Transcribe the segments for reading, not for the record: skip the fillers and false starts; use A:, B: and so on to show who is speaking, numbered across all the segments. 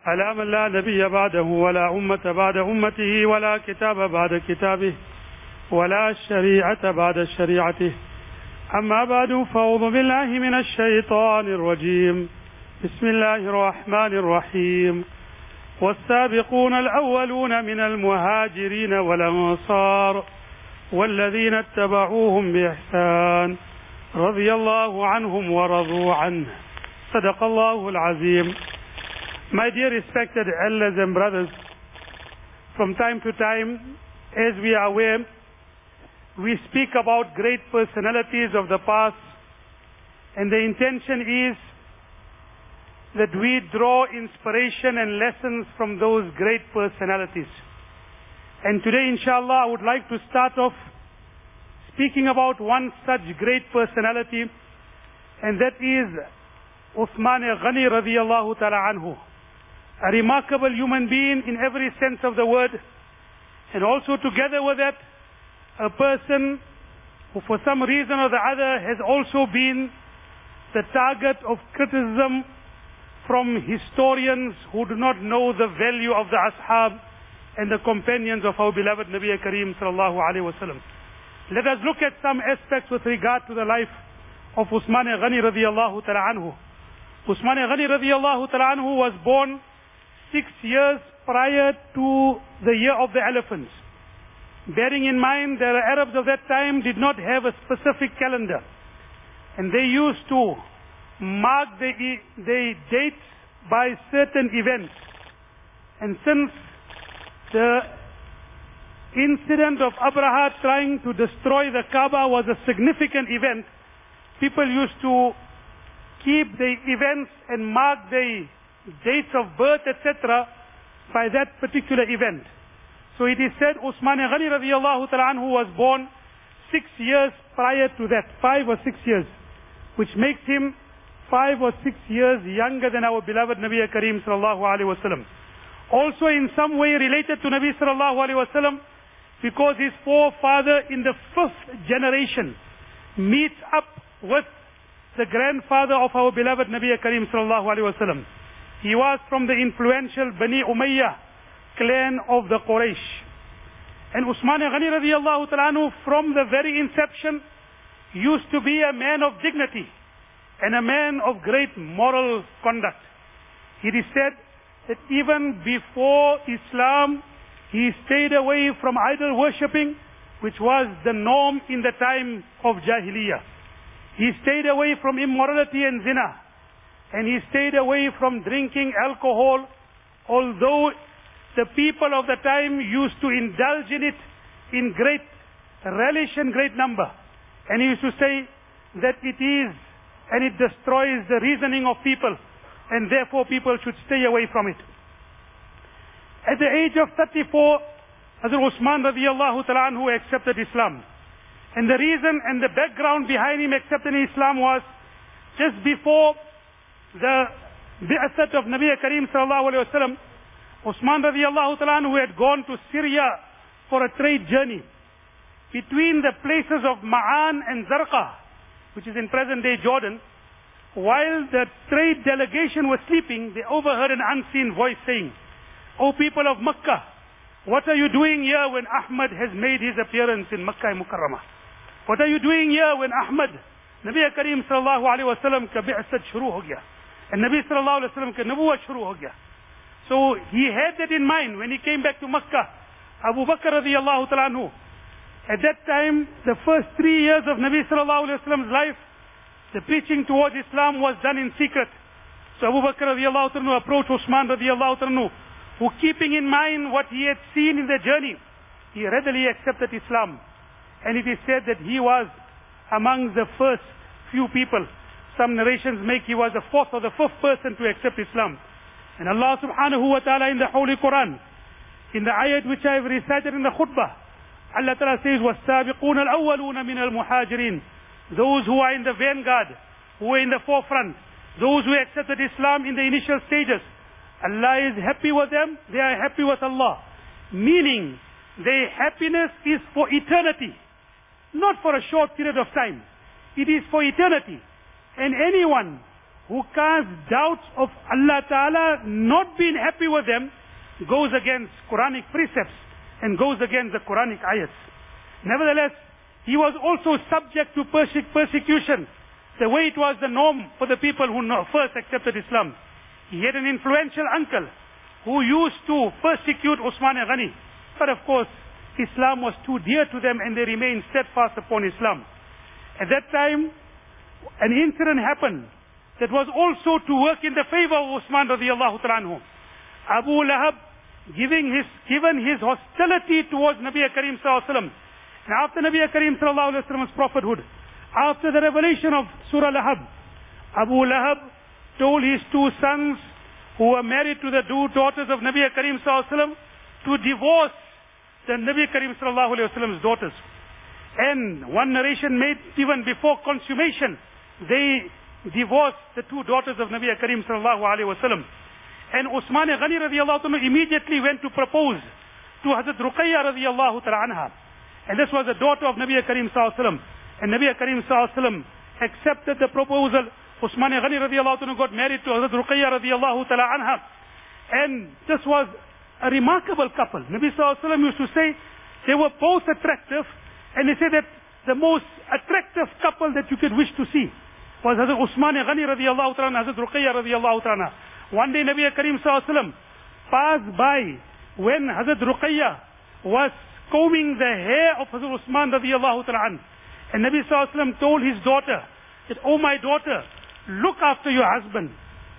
A: على من لا نبي بعده ولا أمة بعد أمته ولا كتاب بعد كتابه ولا شريعة بعد شريعته. أما بعد، فأعوذ بالله من الشيطان الرجيم. بسم الله الرحمن الرحيم. والسابقون الأولون من المهاجرين والأنصار والذين اتبعوهم بإحسان رضي الله عنهم ورضوا عنه. صدق الله العظيم. My dear respected elders and brothers, from time to time, as we are aware, we speak about great personalities of the past, and the intention is that we draw inspiration and lessons from those great personalities. And today, inshallah, I would like to start off speaking about one such great personality, and that is Uthman Ghani radiyallahu ta'ala anhu. A remarkable human being in every sense of the word, and also together with that, a person who for some reason or the other has also been the target of criticism from historians who do not know the value of the ashab and the companions of our beloved Nabi Kareem sallallahu alaihi wasallam. Let us look at some aspects with regard to the life of Uthman Ghani radiyallahu ta'ala anhu. Uthman Ghani radiyallahu ta'ala anhu was born 6 years prior to the year of the elephants. Bearing in mind that the Arabs of that time did not have a specific calendar, and they used to mark the dates by certain events. And since the incident of Abraha trying to destroy the Kaaba was a significant event, people used to keep the events and mark the dates of birth, etc., by that particular event. So it is said Uthman Ghani radiyallahu ta'ala anhu was born 6 years prior to that, 5 or 6 years, which makes him 5 or 6 years younger than our beloved Nabi Kareem sallallahu alaihi wasallam. Also in some way related to Nabi sallallahu alaihi wasallam, because his forefather in the 5th generation meets up with the grandfather of our beloved Nabi Kareem sallallahu alaihi wasallam. He was from the influential Bani Umayyah clan of the Quraysh. And Uthman Ghani radiyallahu ta'ala anhu from the very inception used to be a man of dignity and a man of great moral conduct. It is said that even before Islam, he stayed away from idol worshipping, which was the norm in the time of Jahiliyyah. He stayed away from immorality and zina, and he stayed away from drinking alcohol, although the people of the time used to indulge in it in great relish and great number. And he used to say that it is and it destroys the reasoning of people, and therefore people should stay away from it. At the age of 34, Hazrat Uthman radiyallahu ta'ala anhu accepted Islam. And the reason and the background behind him accepting Islam was just before the bi'asat of Nabi Kareem sallallahu alayhi wa sallam, Uthman radiyallahu ta'ala anhu had gone to Syria for a trade journey. Between the places of Ma'an and Zarqa, which is in present-day Jordan, while the trade delegation was sleeping, they overheard an unseen voice saying, "O people of Makkah, what are you doing here when Ahmad has made his appearance in Makkah Mukarramah? What are you doing here when Ahmad, Nabi Kareem sallallahu alayhi wa sallam ka bi'asat shuru ho gaya, and Nabi sallallahu alayhi wa sallam ka nabuwat shuru ho gaya?" So he had that in mind when he came back to Makkah. Abu Bakr radiyallahu ta'ala anhu, at that time, the first 3 years of Nabi sallallahu alayhi wa sallam's life, the preaching towards Islam was done in secret. So Abu Bakr radiyallahu ta'ala anhu approached Uthman radiyallahu ta'ala anhu, who, keeping in mind what he had seen in the journey, he readily accepted Islam. And it is said that he was among the first few people. Some narrations make he was the 4th or the 5th person to accept Islam. And Allah subhanahu wa ta'ala in the Holy Quran, in the ayat which I have recited in the khutbah, Allah ta'ala says, وَالسَّابِقُونَ الْأَوَّلُونَ مِنَ الْمُحَاجِرِينَ, those who are in the vanguard, who are in the forefront, those who accepted Islam in the initial stages, Allah is happy with them, they are happy with Allah. Meaning, their happiness is for eternity, not for a short period of time. It is for eternity. And anyone who casts doubts of Allah Ta'ala not being happy with them, goes against Quranic precepts and goes against the Quranic ayats. Nevertheless, he was also subject to persecution, the way it was the norm for the people who first accepted Islam. He had an influential uncle who used to persecute Usman Ghani. But of course, Islam was too dear to them and they remained steadfast upon Islam. At that time, an incident happened that was also to work in the favor of Usman radiallahu ta'ala anhu. Abu Lahab given his hostility towards Nabi Kareem sallallahu alaihi wasallam. And after Nabi Kareem sallallahu alaihi wasallam's prophethood, after the revelation of Surah Lahab, Abu Lahab told his two sons who were married to the two daughters of Nabi Kareem sallallahu alaihi wasallam to divorce the Nabi Kareem sallallahu alaihi wasallam's daughters. And one narration made even before consummation, they divorced the two daughters of Nabi Kareem sallallahu alaihi wasallam. And Usman Ghani radiallahu ta'ala immediately went to propose to Hazrat Ruqayya radiallahu ta'ala anha. And this was the daughter of Nabi Kareem sallallahu alaihi wasallam. And Nabi Kareem sallallahu alaihi wasallam accepted the proposal. Usman Ghani radiallahu ta'ala got married to Hazrat Ruqayya radiallahu ta'ala anha. And this was a remarkable couple. Nabi sallallahu alaihi wasallam used to say they were both attractive. And they say that the most attractive couple that you could wish to see was Hazrat Usman Ghani radiallahu ta'ala and Hazrat Ruqayya radiallahu ta'ala. One day Nabi Kareem sallallahu alaihi wasallam passed by when Hazrat Ruqayya was combing the hair of Hazrat Usman radiallahu ta'ala. And Nabi sallallahu alaihi wasallam told his daughter that, "Oh my daughter, look after your husband.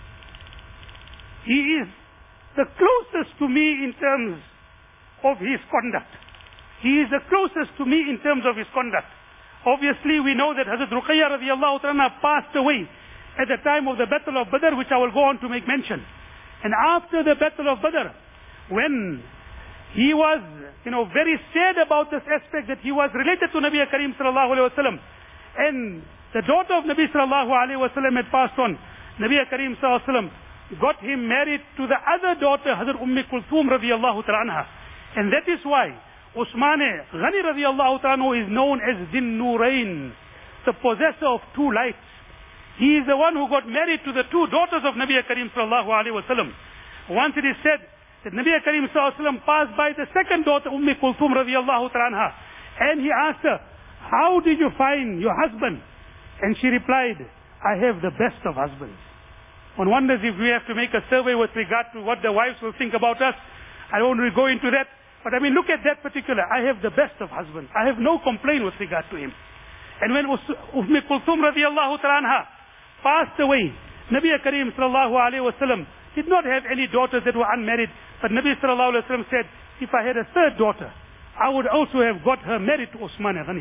A: He is the closest to me in terms of his conduct. He is the closest to me in terms of his conduct." Obviously, we know that Hazrat Ruqayya radiallahu ta'ala passed away at the time of the Battle of Badr, which I will go on to make mention. And after the Battle of Badr, when he was, very sad about this aspect that he was related to Nabi Kareem sallallahu alaihi wasallam, and the daughter of Nabi sallallahu alaihi wasallam had passed on, Nabi Kareem sallallahu alaihi wasallam got him married to the other daughter, Hazrat Kulthum radiallahu ta'ala anha. And that is why Usman Ghani radiallahu ta'ala is known as Din Nurain, the possessor of two lights. He is the one who got married to the two daughters of Nabi Kareem sallallahu alaihi wasallam. Once it is said that Nabi Kareem sallallahu alaihi wasallam passed by the second daughter, Kulthum radiallahu ta'ala anha, and he asked her, "How did you find your husband?" And she replied, "I have the best of husbands." One wonders if we have to make a survey with regard to what the wives will think about us. I won't go into that. But look at that particular. I have the best of husbands. I have no complaint with regard to him. And when Kulthum radiallahu ta'ala anha passed away, Nabi Kareem sallallahu alaihi wasallam did not have any daughters that were unmarried. But Nabi sallallahu alaihi wasallam said, if I had a third daughter, I would also have got her married to Usman Ghani.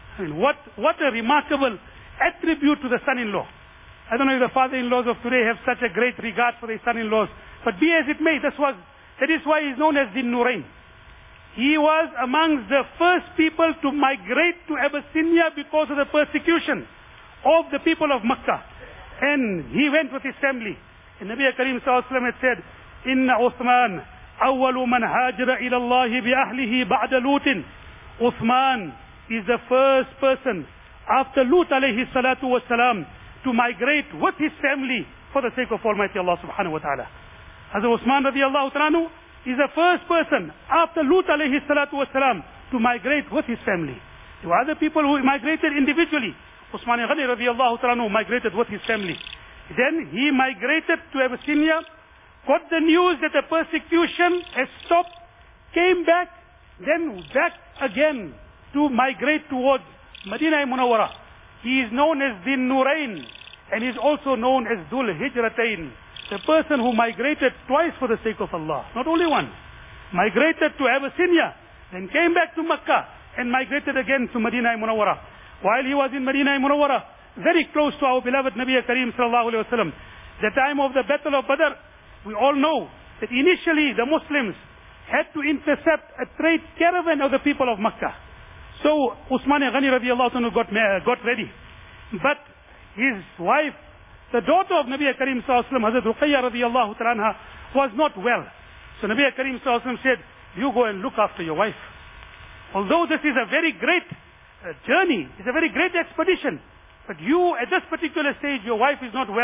A: What a remarkable attribute to the son-in-law. I don't know if the father-in-laws of today have such a great regard for their son-in-laws. But be as it may, that is why he is known as Din Nurain. He was amongst the first people to migrate to Abyssinia because of the persecution of the people of Makkah. And he went with his family. And Nabi Kareem sallallahu alaihi wasallam had said, "Inna Uthman awwalu man hajara ila Allah bi ahlihi ba'da Lutin." Uthman is the first person after Lut alayhi salatu wasalam to migrate with his family for the sake of Almighty Allah subhanahu wa ta'ala. Hazrat Usman radiallahu ta'ala is the first person after Lut alayhi salatu wasalam to migrate with his family. There were other people who migrated individually. Usman Ghani radiallahu ta'ala migrated with his family. Then he migrated to Abyssinia, got the news that the persecution has stopped, came back, then back again to migrate towards Madinah Munawwara. He is known as Din Nurain and is also known as Dhul Hijratain, the person who migrated twice for the sake of Allah, not only one. Migrated to Abyssinia, then came back to Makkah and migrated again to Madinah Munawwara. While he was in Madinah Munawwara, very close to our beloved Nabi Kareem sallallahu alaihi wasallam, the time of the Battle of Badr, we all know that initially the Muslims had to intercept a trade caravan of the people of Makkah. So Usman Ghani radiallahu anhu got ready. But his wife, the daughter of Nabi Kareem sallallahu alaihi wasallam, Hazrat Ruqayya radiallahu ta'ala anha, was not well. So Nabi Kareem sallallahu alaihi wasallam said, "You go and look after your wife. Although this is a very great journey, it's a very great expedition, but you at this particular stage, your wife is not well.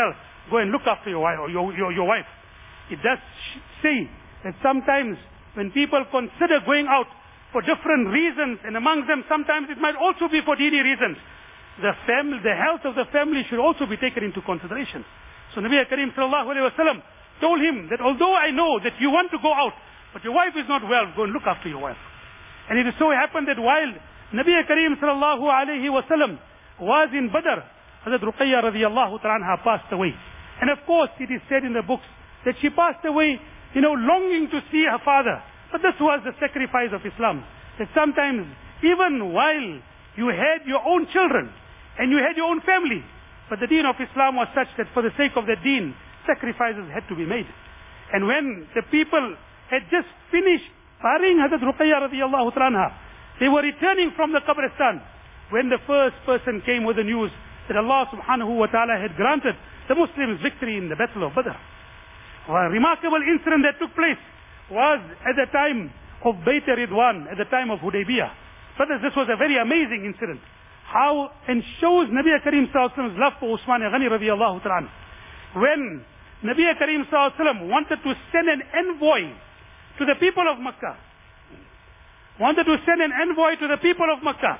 A: go and look after your wife, or your wife. It does say that sometimes when people consider going out for different reasons, and among them sometimes it might also be for dini reasons, the health of the family should also be taken into consideration. So Nabi Karim sallallahu alayhi wa sallam told him that although I know that you want to go out, but your wife is not well, go and look after your wife. And it so happened that while Nabi Karim sallallahu alayhi wa sallam was in Badr, Hazrat Ruqayya radiyallahu ta'ala anha passed away. And of course it is said in the books that she passed away, longing to see her father. But this was the sacrifice of Islam. That sometimes, even while you had your own children, and you had your own family, but the deen of Islam was such that for the sake of the deen, sacrifices had to be made. And when the people had just finished burying Hazrat Ruqayya radiyallahu ta'ala anha, they were returning from the Qabristan, when the first person came with the news that Allah subhanahu wa ta'ala had granted the Muslims victory in the Battle of Badr. A remarkable incident that took place was at the time of Bayt Ridwan, at the time of Hudaybiyah. Brothers, this was a very amazing incident. How, and shows Nabi Karim sallallahu alaihi wasallam's love for Usman Ghani radiyallahu ta'ala. When Nabi Karim sallallahu alaihi wasallam wanted to send an envoy to the people of Makkah, wanted to send an envoy to the people of Makkah,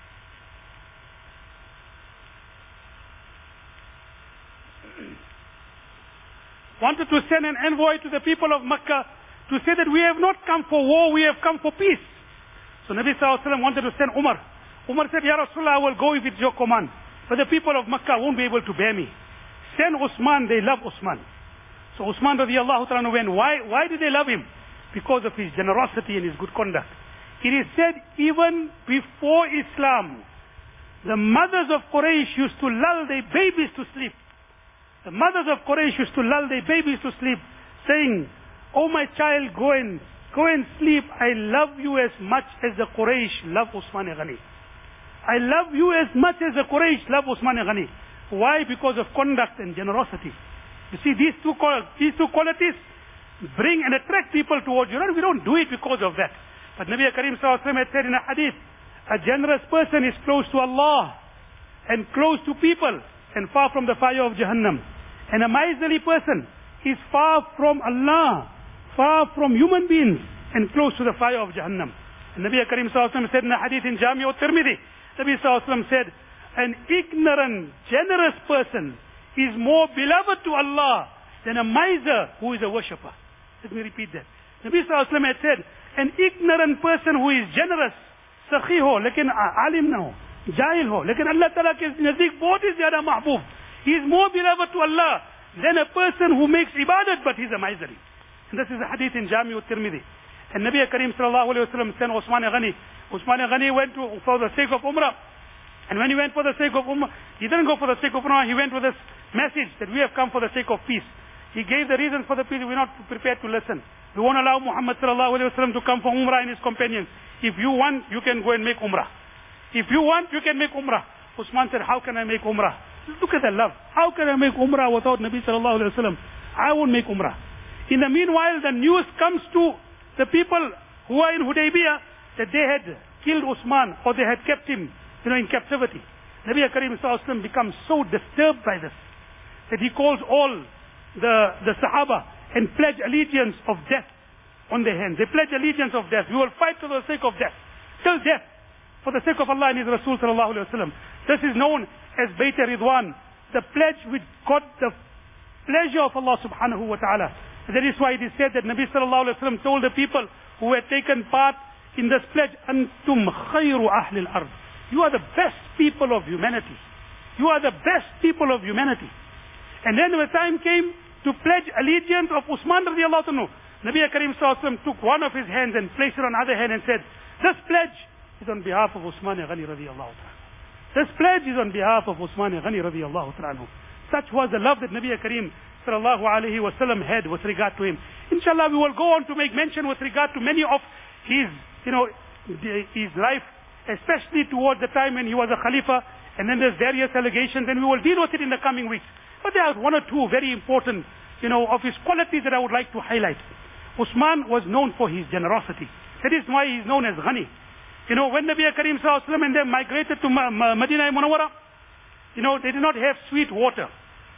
A: wanted to send an envoy to the people of Makkah to say that we have not come for war, we have come for peace. So Nabi sallallahu alaihi wasallam wanted to send Umar. Umar said, Ya Rasulullah, I will go if it's your command, but the people of Makkah won't be able to bear me. Send Usman, they love Usman. So Usman radiyallahu ta'ala went. Why did they love him? Because of his generosity and his good conduct. It is said even before Islam, the mothers of Quraysh used to lull their babies to sleep. The mothers of Quraysh used to lull their babies to sleep, saying, "Oh my child, go and sleep. I love you as much as the Quraysh love Usman Ghani. I love you as much as the Quraysh love Usman Ghani." Why? Because of conduct and generosity. You see, these two qualities bring and attract people towards you. We don't do it because of that. But Nabi Karim sallallahu alaihi wasallam had said in a hadith, a generous person is close to Allah and close to people and far from the fire of Jahannam. And a miserly person is far from Allah, far from human beings, and close to the fire of Jahannam. And Nabi Karim sallallahu alaihi wasallam said in a hadith in Jami' al-Tirmidhi, Nabi sallallahu alaihi wasallam said, an ignorant, generous person is more beloved to Allah than a miser who is a worshipper. Let me repeat that. Nabi sallallahu alaihi wasallam had said, an ignorant person who is generous, sakhi ho, lekin alim na ho, jahil ho, lekin Allah Ta'ala ke nazdik bahut hi zyada mahbub. He is more beloved to Allah than a person who makes ibadat but he is a miserly. And this is a hadith in Jami' al-Tirmidhi. And Nabi Karim sallallahu alaihi wasallam sent Usman Ghani. Usman Ghani went for the sake of Umrah. And when he went for the sake of Umrah, he didn't go for the sake of Umrah, he went with this message that we have come for the sake of peace. He gave the reason for the peace, we're not prepared to listen. We won't allow Muhammad sallallahu alaihi wasallam to come for Umrah and his companions. If you want, you can go and make Umrah. If you want, you can make Umrah. Usman said, how can I make Umrah? Look at the love. How can I make Umrah without Nabi sallallahu alaihi wasallam? I won't make Umrah. In the meanwhile, the news comes to the people who are in Hudaybiyah that they had killed Usman or they had kept him in captivity. Nabi Karim sallallahu alaihi wasallam becomes so disturbed by this that he calls all the Sahaba and pledge allegiance of death on their hands. They pledge allegiance of death. We will fight for the sake of death, till death, for the sake of Allah and His Rasul sallallahu alaihi wasallam. This is known as Bayt Ridwan, the pledge which got the pleasure of Allah subhanahu wa ta'ala. That is why it is said that Nabi sallallahu alaihi wasallam told the people who had taken part in this pledge, Antum khayru ahli al-ard. You are the best people of humanity. You are the best people of humanity. And then when the time came to pledge allegiance of Usman radiallahu anhu, Nabi Karim sallallahu alaihi wasallam took one of his hands and placed it on the other hand and said, this pledge is on behalf of Usman Ghani radiallahu ta'ala. This pledge is on behalf of Usman Ghani radiallahu ta'ala. Such was the love that Nabi Karim sallallahu alaihi wasallam had with regard to him. Inshallah, we will go on to make mention with regard to many of his, his life, especially towards the time when he was a Khalifa, and then there's various allegations, and we will deal with it in the coming weeks. But there are one or two very important, of his qualities that I would like to highlight. Usman was known for his generosity. That is why he is known as Ghani. When Nabi Karim sallallahu alaihi wasallam and they migrated to Medina Munawwara, they did not have sweet water.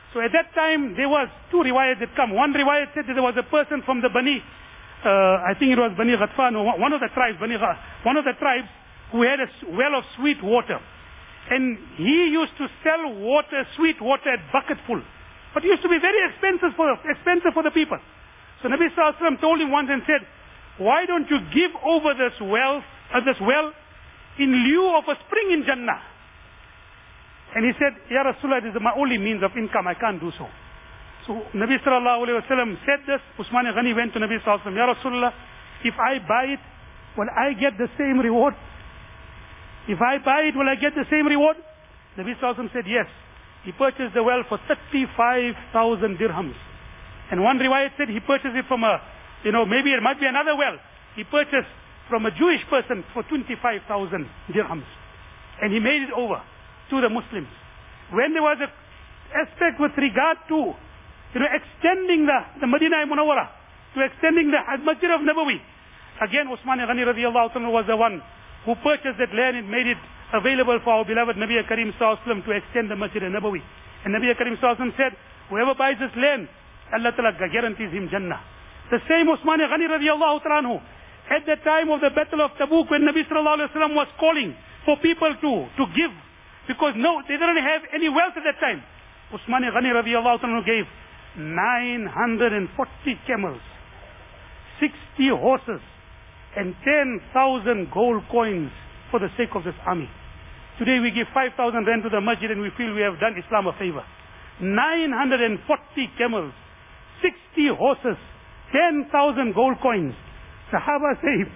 A: So at that time, there was two riwayat that come. One riwayat said that there was a person from the Bani, I think it was Bani Ghatfan, or one of the tribes, one of the tribes who had a well of sweet water. And he used to sell water, sweet water at bucket full. But it used to be very expensive for the people. So Nabi Sallallahu Alaihi Wasallam told him once and said, why don't you give over this well in lieu of a spring in Jannah? And he said, Ya Rasulullah, this is my only means of income, I can't do so. So Nabi Sallallahu Alaihi Wasallam said this. Usman Ghani went to Nabi Sallallahu Alaihi Wasallam, Ya Rasulullah, if I buy it, will I get the same reward? If I buy it, will I get the same reward? Nabi Sallallahu Alaihi Wasallam said, yes. He purchased the well for 35,000 dirhams. And one riwayat said he purchased it from maybe it might be another well. He purchased from a Jewish person for 25,000 dirhams. And he made it over to the Muslims. When there was an aspect with regard to, extending the Madinah Munawwara, to extending the Masjid of Nabawi, again Usman Ghani radiallahu anhu was the one who purchased that land and made it available for our beloved Nabi Karim Sallallahu Alaihi Wasallam to extend the Masjid of Nabawi. And Nabi Karim Sallallahu Alaihi Wasallam said, whoever buys this land, Allah Ta'ala guarantees him Jannah. The same Usman Ghani radiallahu anhu, at the time of the Battle of Tabuk, when Nabi Sallallahu Alaihi Wasallam was calling for people to give, because they didn't have any wealth at that time. Usman Ghani radiallahu anhu gave 940 camels, 60 horses, and 10,000 gold coins for the sake of this army. Today we give 5,000 rand to the masjid and we feel we have done Islam a favor. 940 camels, 60 horses, 10,000 gold coins. Sahaba say,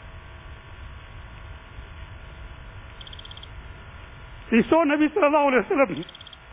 A: they saw Nabi Sallallahu Alaihi Wasallam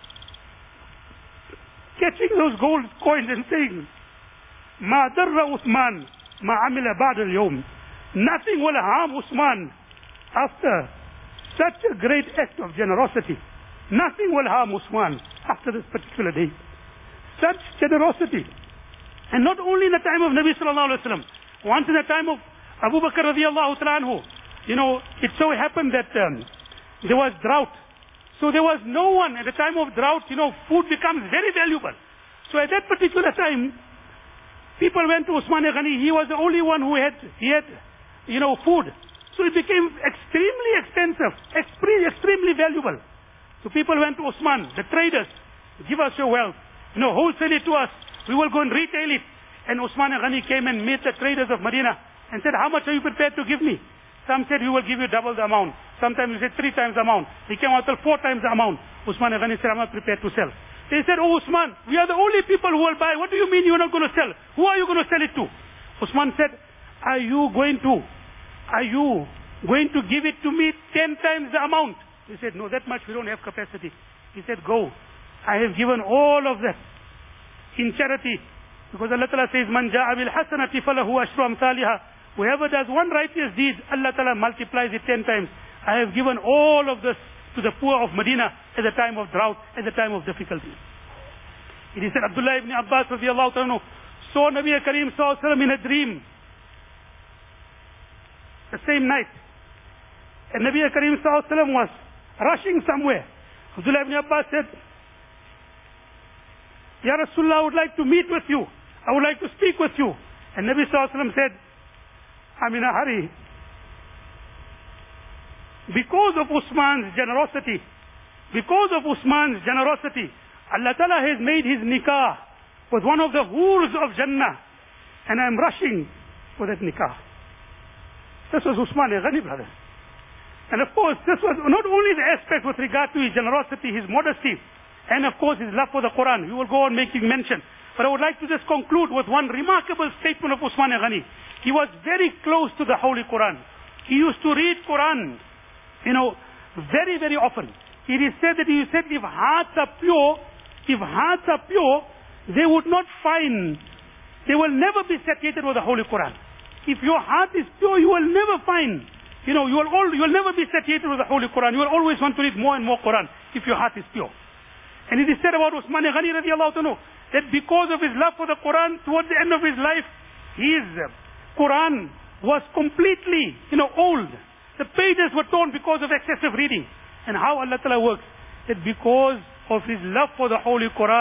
A: catching those gold coins and saying, Ma darra Uthman ma amila ba'da al-yawm. Nothing will harm Uthman after such a great act of generosity. Nothing will harm Uthman after this particular day. Such generosity. And not only in the time of Nabi Sallallahu Alaihi Wasallam. Once in the time of Abu Bakr radiallahu ta'ala anhu, it so happened that there was drought. So there was no one at the time of drought, food becomes very valuable. So at that particular time, people went to Usman Ghani. He was the only one who had food. So it became extremely expensive, extremely valuable. So people went to Usman, the traders, give us your wealth, wholesale it to us. We will go and retail it. And Usman Ghani came and met the traders of Medina and said, how much are you prepared to give me? Some said, we will give you double the amount. Sometimes we said 3 times the amount. He came out till 4 times the amount. Usman Ghani said, I'm not prepared to sell. They said, oh Usman, we are the only people who will buy. What do you mean you are not going to sell? Who are you going to sell it to? Usman said, are you going to give it to me 10 times the amount? He said, no, that much we don't have capacity. He said, go. I have given all of that in charity. Because Allah Ta'ala says, Man ja'a bil hasanati falahu ashru amthaliha. Whoever does one righteous deed, Allah Ta'ala multiplies it 10 times. I have given all of this to the poor of Medina at the time of drought, at the time of difficulty. It is said, Abdullah ibn Abbas radiallahu ta'ala saw Nabi Karim Sallallahu Alaihi Wasallam in a dream the same night. And Nabi Karim Sallallahu Alaihi Wasallam was rushing somewhere. Abdullah ibn Abbas said, Ya Rasulullah, I would like to meet with you. I would like to speak with you. And Nabi Sallallahu Alaihi Wasallam said, I'm in a hurry. Because of Usman's generosity, Allah Ta'ala has made his nikah with one of the hurs of Jannah. And I'm rushing for that nikah. This was Usman Ghani, brother. And of course, this was not only the aspect with regard to his generosity, his modesty, and of course his love for the Quran. We will go on making mention. But I would like to just conclude with one remarkable statement of Usman Ghani. He was very close to the Holy Quran. He used to read Quran, very, very often. It is said that if hearts are pure, they will never be satiated with the Holy Quran. If your heart is pure, you will never find, you will never be satiated with the Holy Quran. You will always want to read more and more Quran if your heart is pure. And it is said about Usman Ghani radiallahu anhu that because of his love for the Quran, towards the end of his life, his Quran was completely, old. The pages were torn because of excessive reading. And how Allah Ta'ala works, that because of his love for the Holy Quran,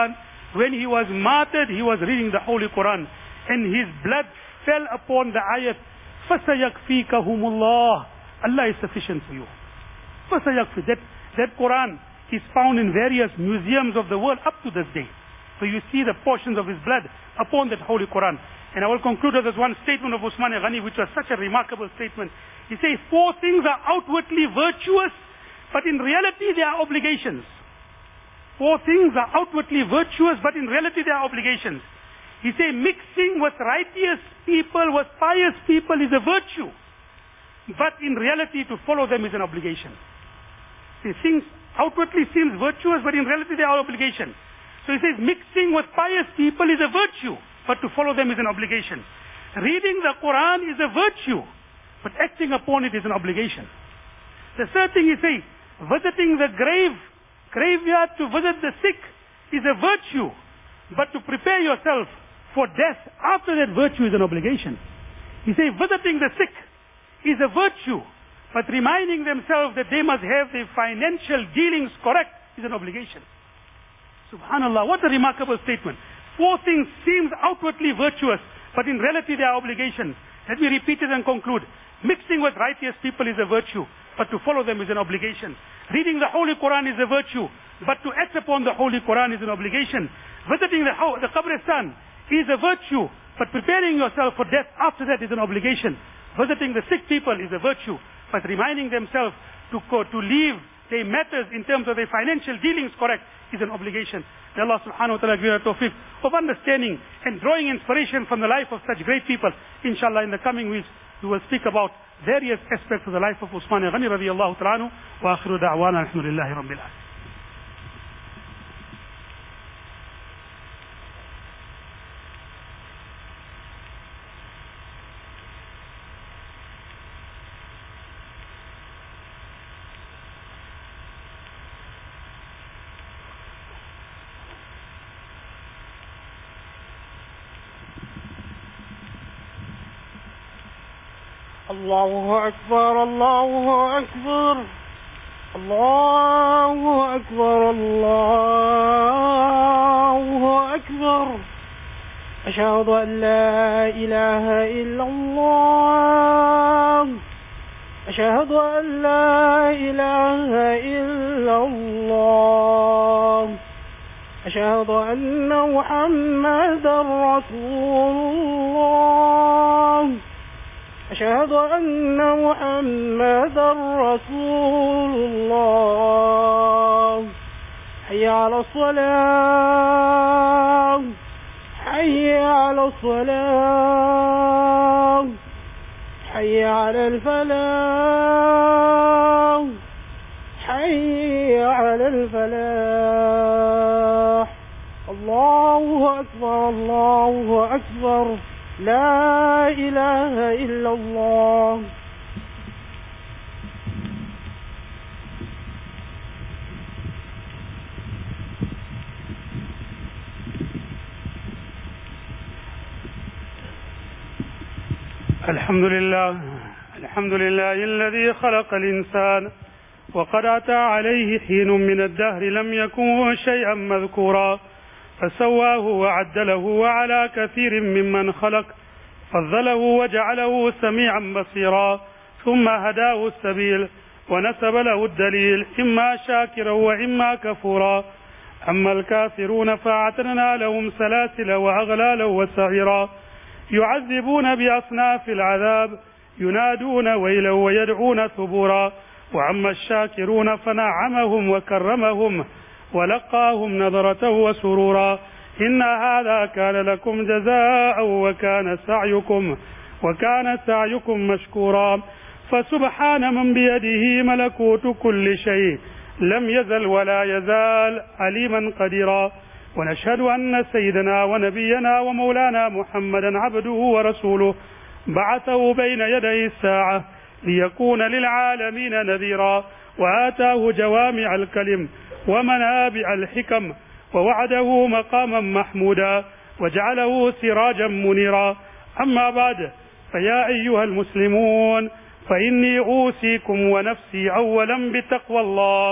A: when he was martyred, he was reading the Holy Quran, and his blood fell upon the ayat, فَسَيَكْفِيكَهُمُ اللَّهُ. Allah is sufficient for you. فَسَيَكْفِي. That Quran is found in various museums of the world up to this day. So you see the portions of his blood upon that Holy Quran. And I will conclude with this one statement of Usman Ghani, which was such a remarkable statement. He says, 4 things are outwardly virtuous, but in reality they are obligations. 4 things are outwardly virtuous, but in reality they are obligations. He says, mixing with righteous people, with pious people is a virtue, but in reality to follow them is an obligation. See, things outwardly seems virtuous, but in reality they are obligation. So he says, mixing with pious people is a virtue, but to follow them is an obligation. Reading the Quran is a virtue, but acting upon it is an obligation. The third thing he says, visiting the graveyard to visit the sick is a virtue, but to prepare yourself for death after that virtue is an obligation. He says, visiting the sick is a virtue, but reminding themselves that they must have their financial dealings correct is an obligation. Subhanallah, what a remarkable statement. 4 things seems outwardly virtuous, but in reality they are obligations. Let me repeat it and conclude. Mixing with righteous people is a virtue, but to follow them is an obligation. Reading the Holy Quran is a virtue, but to act upon the Holy Quran is an obligation. Visiting the Qabristan is a virtue, but preparing yourself for death after that is an obligation. Visiting the sick people is a virtue, but reminding themselves to leave their matters in terms of their financial dealings correct is an obligation. May Allah subhanahu wa ta'ala give us tawfiq of understanding and drawing inspiration from the life of such great people. Inshallah, in the coming weeks, we will speak about various aspects of the life of Usman Ghani radiyallahu ta'ala anhu. Wa akhiru da'wana alhamdulillahi rabbil alamin.
B: الله أكبر الله أكبر الله أكبر الله أكبر أشهد أن لا إله إلا الله أشهد أن لا إله إلا الله أشهد أن محمدا رسول الله أشهد أن محمدا رسول الله حي على الصلاة حي على الصلاة حي على الفلاح حي على الفلاح الله أكبر الله أكبر لا إله إلا الله.
A: الحمد لله الذي خلق الإنسان وقد أتى عليه حين من الدهر لم يكن شيئا مذكورا فسواه وعدله وعلى كثير ممن خلق فضله وجعله سميعا بصيرا ثم هداه السبيل ونسب له الدليل إما شاكرا وإما كفورا أما الكافرون فأعتدنا لهم سلاسل وأغلالا وسعيرا يعذبون بأصناف العذاب ينادون ويلا ويدعون ثبورا وأما الشاكرون فنعمهم وكرمهم ولقاهم نظرة وسرورا إن هذا كان لكم جزاء وكان سعيكم مشكورا فسبحان من بيده ملكوت كل شيء لم يزل ولا يزال عليما قديرا ونشهد أن سيدنا ونبينا ومولانا محمدا عبده ورسوله بعثه بين يدي الساعة ليكون للعالمين نذيرا وآتاه جوامع الكلم ومنابع الحكم ووعده مقاما محمودا وجعله سراجا منيرا أما بعد فيا أيها المسلمون فإني أوصيكم ونفسي أولا بتقوى الله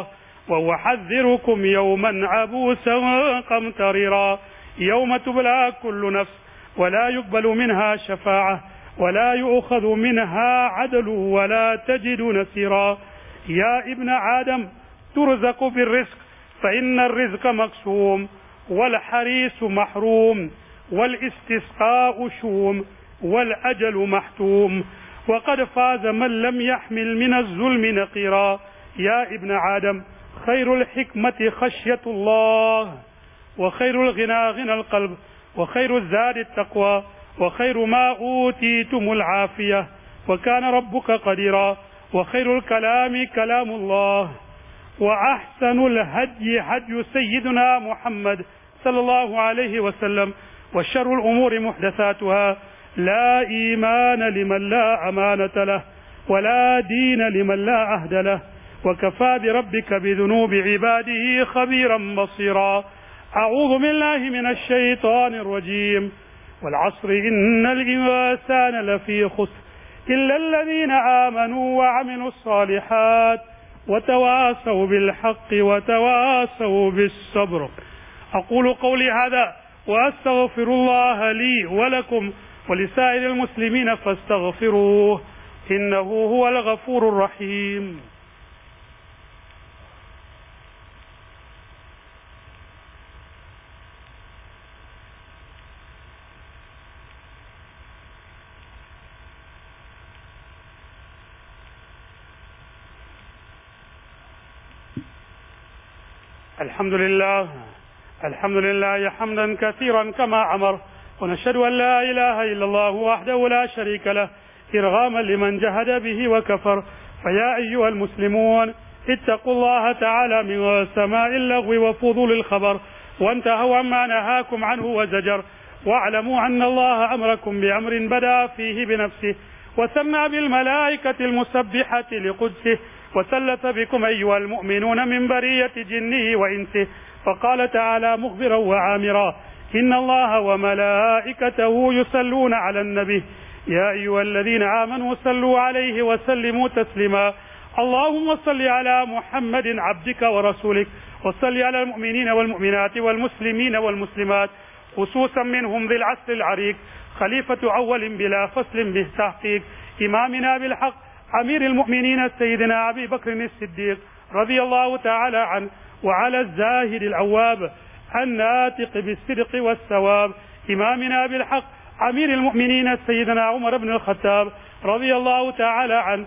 A: وأحذركم يوما عبوسا قمطريرا يوم تبلى كل نفس ولا يقبل منها شفاعة ولا يؤخذ منها عدل ولا تجد نصيرا. يا ابن آدم ترزق بالرزق فإن الرزق مقسوم والحريص محروم والاستسقاء شوم والأجل محتوم وقد فاز من لم يحمل من الظلم نقيرا. يا ابن آدم خير الحكمة خشية الله وخير الغنى غنى القلب وخير الزاد التقوى وخير ما أوتيتم العافية وكان ربك قديرا وخير الكلام كلام الله وأحسن الهدي هدي سيدنا محمد صلى الله عليه وسلم وشر الأمور محدثاتها لا إيمان لمن لا أمانة له ولا دين لمن لا عهد له وكفى بربك بذنوب عباده خبيرا بصيرا. أعوذ بالله من الشيطان الرجيم. والعصر إن الإنسان لفي خسر إلا الذين آمنوا وعملوا الصالحات وتواصوا بالحق وتواصوا بالصبر. أقول قولي هذا وأستغفر الله لي ولكم ولسائر المسلمين فاستغفروه إنه هو الغفور الرحيم. الحمد لله حمدا كثيرا كما أمر ونشهد أن لا إله إلا الله وحده لا شريك له إرغاما لمن جهد به وكفر. فيا أيها المسلمون اتقوا الله تعالى من سماع اللغو وفضول الخبر وانتهوا عما نهاكم عنه وزجر واعلموا أن الله أمركم بأمر بدأ فيه بنفسه وسمى بالملائكة المسبحة لقدسه وثلث بكم أيها المؤمنون من برية جنه وإنسه فقال تعالى مخبرا وعامرا إن الله وملائكته يصلون على النبي يا أيها الذين آمنوا صلوا عليه وسلموا تسليما. اللهم صل على محمد عبدك ورسولك وصل على المؤمنين والمؤمنات والمسلمين والمسلمات خصوصا منهم ذي العصر العريق خليفة أول بلا فصل به تحقيق إمامنا بالحق أمير المؤمنين سيدنا أبي بكر الصديق رضي الله تعالى عنه وعلى الزاهد العواب الناطق بالصدق والثواب إمامنا بالحق أمير المؤمنين سيدنا عمر بن الخطاب رضي الله تعالى عنه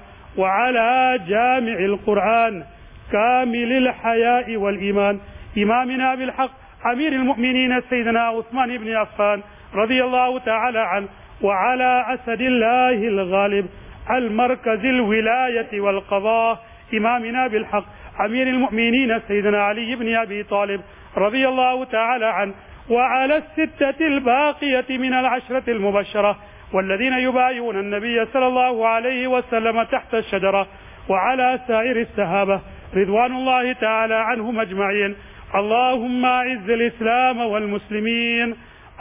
A: وعلى جامع القرآن كامل الحياء والإيمان إمامنا بالحق أمير المؤمنين سيدنا عثمان بن عفان رضي الله تعالى عنه وعلى أسد الله الغالب المركز الولاية والقضاء إمامنا بالحق أمير المؤمنين سيدنا علي بن أبي طالب رضي الله تعالى عنه وعلى الستة الباقية من العشرة المبشرة والذين يبايعون النبي صلى الله عليه وسلم تحت الشجرة وعلى سائر الصحابة رضوان الله تعالى عنهم أجمعين. اللهم أعز الإسلام والمسلمين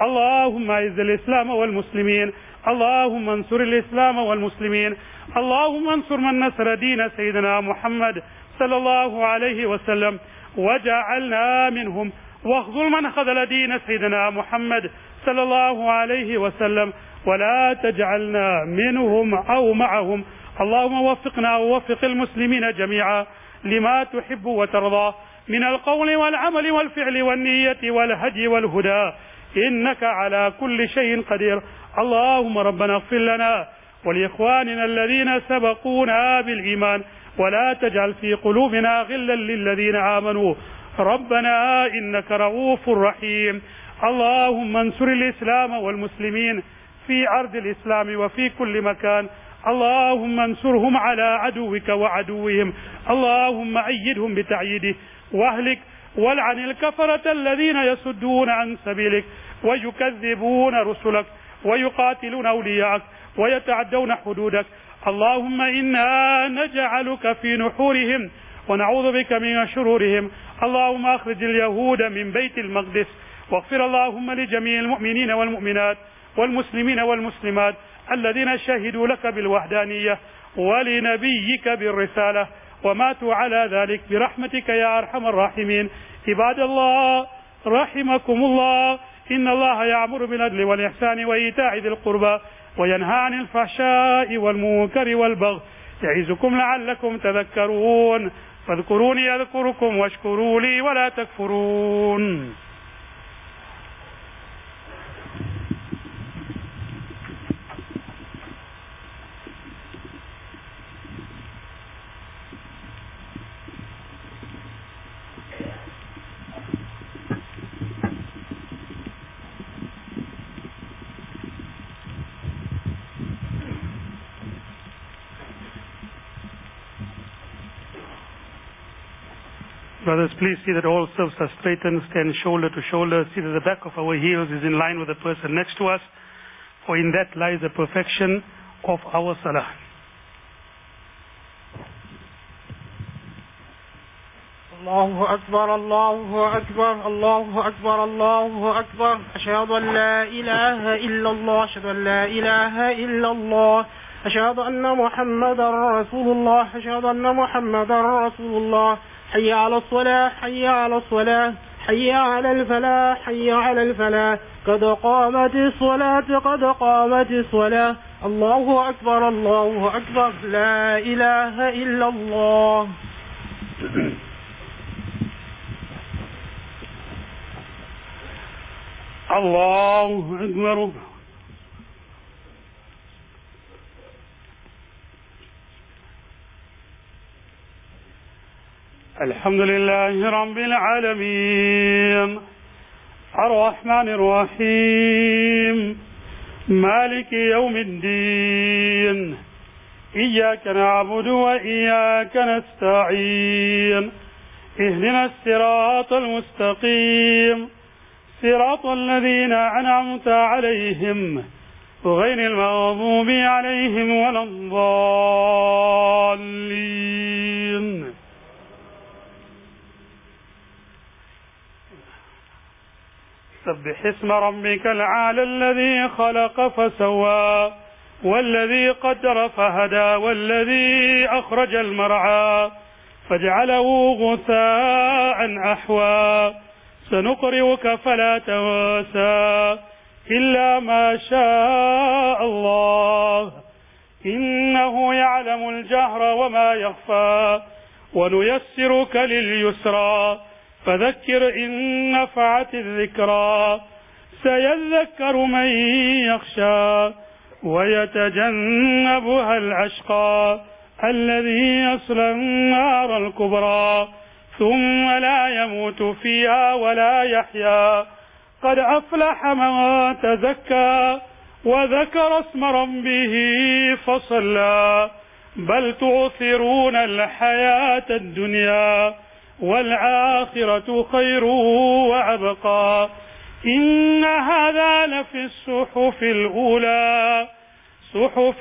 A: اللهم أعز الإسلام والمسلمين اللهم انصر الإسلام والمسلمين اللهم انصر من نصر دين سيدنا محمد صلى الله عليه وسلم وجعلنا منهم واخذل من خذل دين سيدنا محمد صلى الله عليه وسلم ولا تجعلنا منهم أو معهم. اللهم وفقنا ووفق المسلمين جميعا لما تحب وترضى من القول والعمل والفعل والنية والهدي والهدى إنك على كل شيء قدير. اللهم ربنا اغفر لنا ولإخواننا الذين سبقونا بالإيمان ولا تجعل في قلوبنا غلا للذين آمنوا ربنا إنك رؤوف رحيم. اللهم انصر الإسلام والمسلمين في أرض الإسلام وفي كل مكان. اللهم انصرهم على عدوك وعدوهم. اللهم أيدهم بتأييده واهلك والعن الكفرة الذين يصدون عن سبيلك ويكذبون رسلك ويقاتلون أولياءك ويتعدون حدودك. اللهم إنا نجعلك في نحورهم ونعوذ بك من شرورهم. اللهم أخرج اليهود من بيت المقدس واغفر اللهم لجميع المؤمنين والمؤمنات والمسلمين والمسلمات الذين شهدوا لك بالوحدانية ولنبيك بالرسالة وماتوا على ذلك برحمتك يا أرحم الراحمين. عباد الله رحمكم الله، إن الله يأمر بالعدل والإحسان وإيتاء ذي القربى وينهى عن الفحشاء والمنكر والبغي يعظكم لعلكم تذكرون. فاذكروني أذكركم واشكروا لي ولا تكفرون. Brothers, please see that all serves are straightened, stand shoulder to shoulder, see that the back of our heels is in line with the person next to us, for in that lies the perfection of our salah.
B: Allahu Akbar, Allahu Akbar, Allahu Akbar, Allahu Akbar. Ashhadu an la ilaha illallah, ashhadu an la ilaha illallah. أشهد أن محمدا رسول الله، أشهد أن محمدا رسول الله. حي على الصلاة، حي على الصلاة، حي على الفلاح، حي على الفلاح. قد قامت الصلاة، قد قامت الصلاة. الله أكبر، الله أكبر، لا إله إلا الله.
A: الله أكبر. الحمد لله رب العالمين الرحمن الرحيم مالك يوم الدين إياك نعبد وإياك نستعين اهدنا الصراط المستقيم صراط الذين أنعمت عليهم غير المغضوب عليهم ولا الضالين. سبح اسم ربك الأعلى الذي خلق فسوى والذي قدر فهدى والذي أخرج المرعى فجعله غثاء أحوى سنقرئك فلا تنسى إلا ما شاء الله إنه يعلم الجهر وما يخفى ونيسرك لليسرى فذكر إن نفعت الذكرى سيذكر من يخشى ويتجنبها الأشقى الذي يصلى النار الكبرى ثم لا يموت فيها ولا يحيا قد أفلح من تزكى وذكر اسم ربه فصلى بل تؤثرون الحياة الدنيا والآخرة خير وأبقى إن هذا لفي الصحف الأولى صحف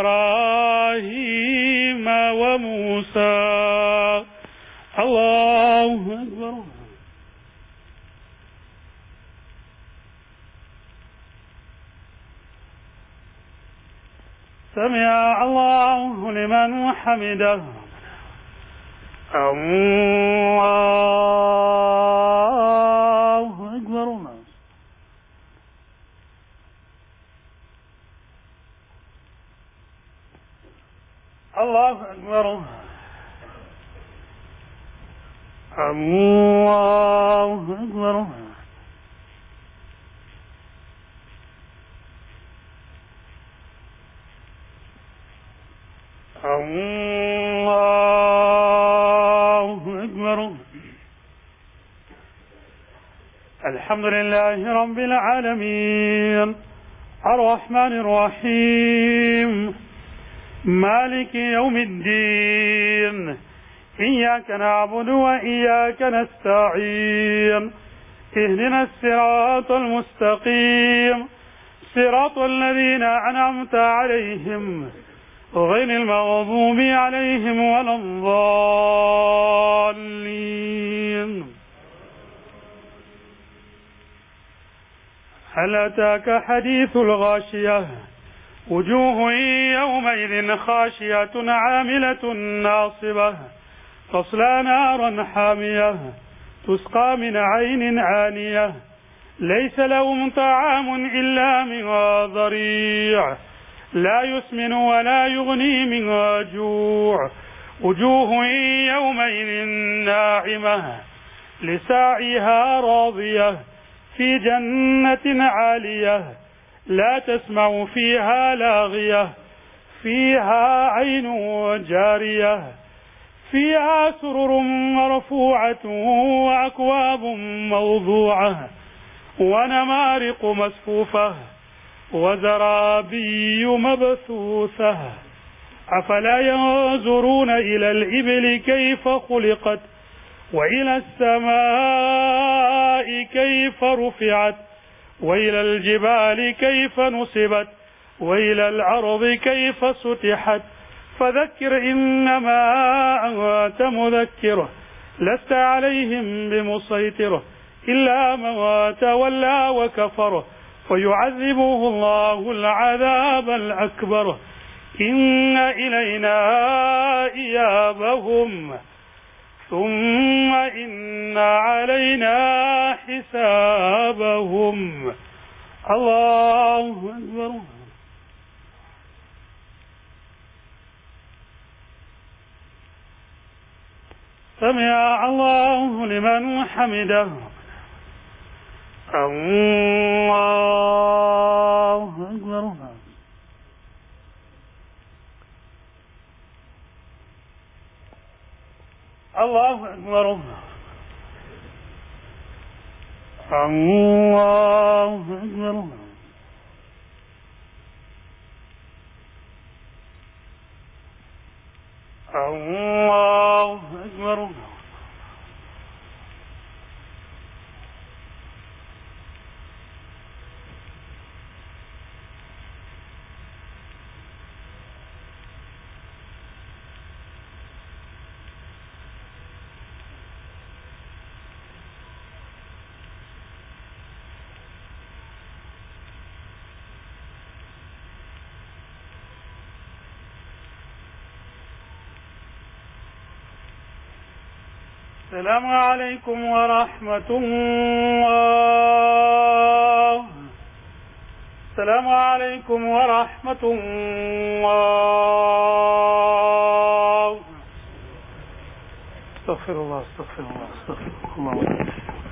A: إبراهيم وموسى. الله أكبر. سمع الله لمن حمده. الله أكبر. الله أكبر. الله أكبر. الله أكبر. الحمد لله رب العالمين الرحمن الرحيم مالك يوم الدين إياك نعبد وإياك نستعين اهدنا الصراط المستقيم صراط الذين أنعمت عليهم غير المغضوب عليهم ولا الضالين. هل أتاك حديث الغاشية وجوه يومئذ خاشية عاملة ناصبة تصلى نارا حامية تسقى من عين عانية ليس لهم طعام إلا من ضريع لا يسمن ولا يغني من جوع وجوه يومئذ ناعمة لسعيها راضية في جنة عالية لا تسمع فيها لاغية فيها عين جارية فيها سرر مرفوعة وأكواب موضوعة ونمارق مصفوفة وزرابي مبثوثة أفلا ينظرون إلى الإبل كيف خلقت وإلى السماء كيف رفعت وإلى الجبال كيف نصبت وإلى الأرض كيف سطحت فذكر إنما أنت مذكر لست عليهم بمسيطر إلا من تولى وكفر فيعذبه الله العذاب الأكبر إن إلينا إيابهم ثم إن علينا حسابهم. الله أكبر. سمع الله لمن حمده. الله أكبر. الله أكبر. الله أكبر. الله أكبر. السلام عليكم ورحمة الله. السلام عليكم ورحمة الله. استغفر الله استغفر الله استغفر الله.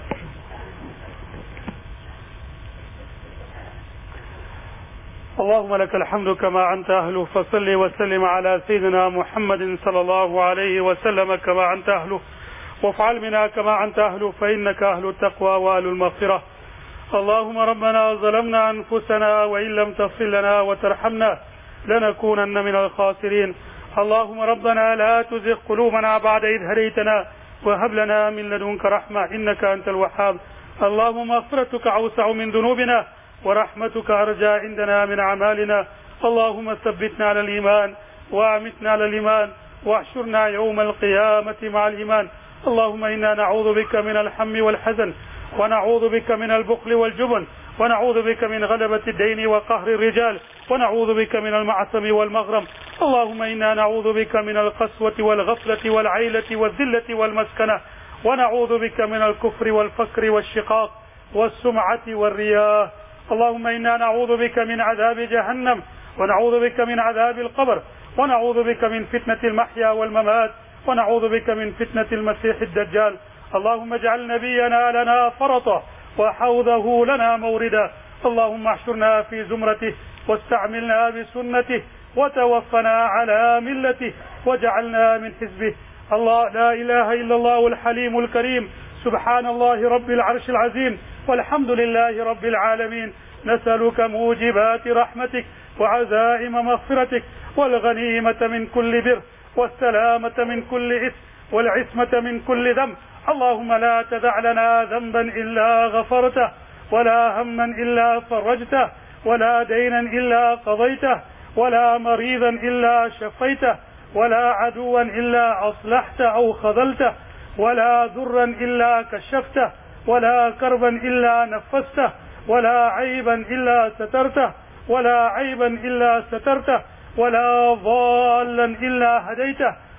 A: اللهم لك الحمد كما أنت أهله فصل وسلم على سيدنا محمد صلى الله عليه وسلم كما أنت أهله وافعل منا كما أنت أهله فإنك أهل التقوى وأهل المغفرة. اللهم ربنا ظلمنا أنفسنا وإن لم تغفر لنا وترحمنا لنكونن من الخاسرين. اللهم ربنا لا تزغ قلوبنا بعد إذ هديتنا وهب لنا من لدنك رحمة إنك أنت الوهاب. اللهم مغفرتك أوسع من ذنوبنا ورحمتك أرجى عندنا من أعمالنا. اللهم ثبتنا على الإيمان وأمتنا على الإيمان واحشرنا يوم القيامة مع الإيمان. اللهم إنا نعوذ بك من الهم والحزن ونعوذ بك من البخل والجبن ونعوذ بك من غلبة الدين وقهر الرجال ونعوذ بك من المعصم والمغرم. اللهم إنا نعوذ بك من القسوة والغفلة والعيلة والذلة والمسكنة ونعوذ بك من الكفر والفقر والشقاق والسمعة والرياء. اللهم إنا نعوذ بك من عذاب جهنم ونعوذ بك من عذاب القبر ونعوذ بك من فتنة المحيا والممات ونعوذ بك من فتنة المسيح الدجال. اللهم اجعل نبينا لنا فرطا وحوضه لنا موردا. اللهم احشرنا في زمرته واستعملنا بسنته وتوفنا على ملته واجعلنا من حزبه. الله لا إله إلا الله الحليم الكريم سبحان الله رب العرش العظيم والحمد لله رب العالمين. نسألك موجبات رحمتك وعزائم مغفرتك والغنيمة من كل بر والسلامة من كل إثم والعصمة من كل ذنب. اللهم لا تدع لنا ذنبا إلا غفرته ولا هما إلا فرجته ولا دينا إلا قضيته ولا مريضا إلا شفيته ولا عدوا إلا أصلحته أو خذلته ولا ضرا إلا كشفته ولا كربا إلا نفسته ولا عيبا إلا سترته ولا عيبا إلا سترته ولا ضالا إلا هديته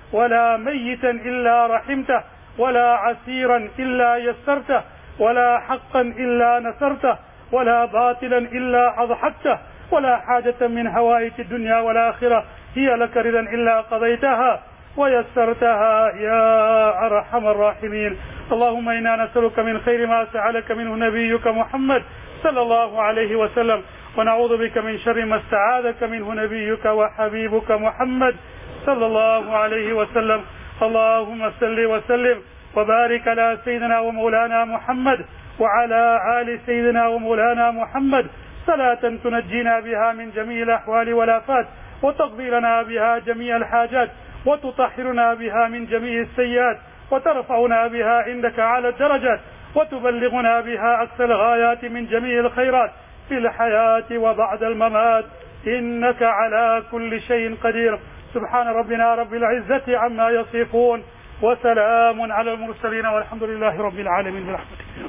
A: ولا ميتا إلا رحمته، ولا عسيرا إلا يسرته، ولا حقا إلا نصرته، ولا باطلا إلا أضحكته، ولا حاجة من هوائج الدنيا والآخرة هي لك رضا إلا قضيتها ويسرتها يا أرحم الراحمين. اللهم إنا نسألك من خير ما سألك منه نبيك محمد صلى الله عليه وسلم، ونعوذ بك من شر ما استعاذك منه نبيك وحبيبك محمد صلى الله عليه وسلم. اللهم صل وسلم وبارك على سيدنا ومولانا محمد وعلى آل سيدنا ومولانا محمد صلاة تنجينا بها من جميع الأحوال والآفات، وتقضي لنا بها جميع الحاجات، وتطهرنا بها من جميع السيئات، وترفعنا بها عندك على الدرجات، وتبلغنا بها أقصى الغايات من جميع الخيرات في الحياة وبعد الممات، إنك على كل شيء قدير. سبحان ربنا رب العزة عما يصفون، وسلام على المرسلين، والحمد لله رب العالمين برحمته.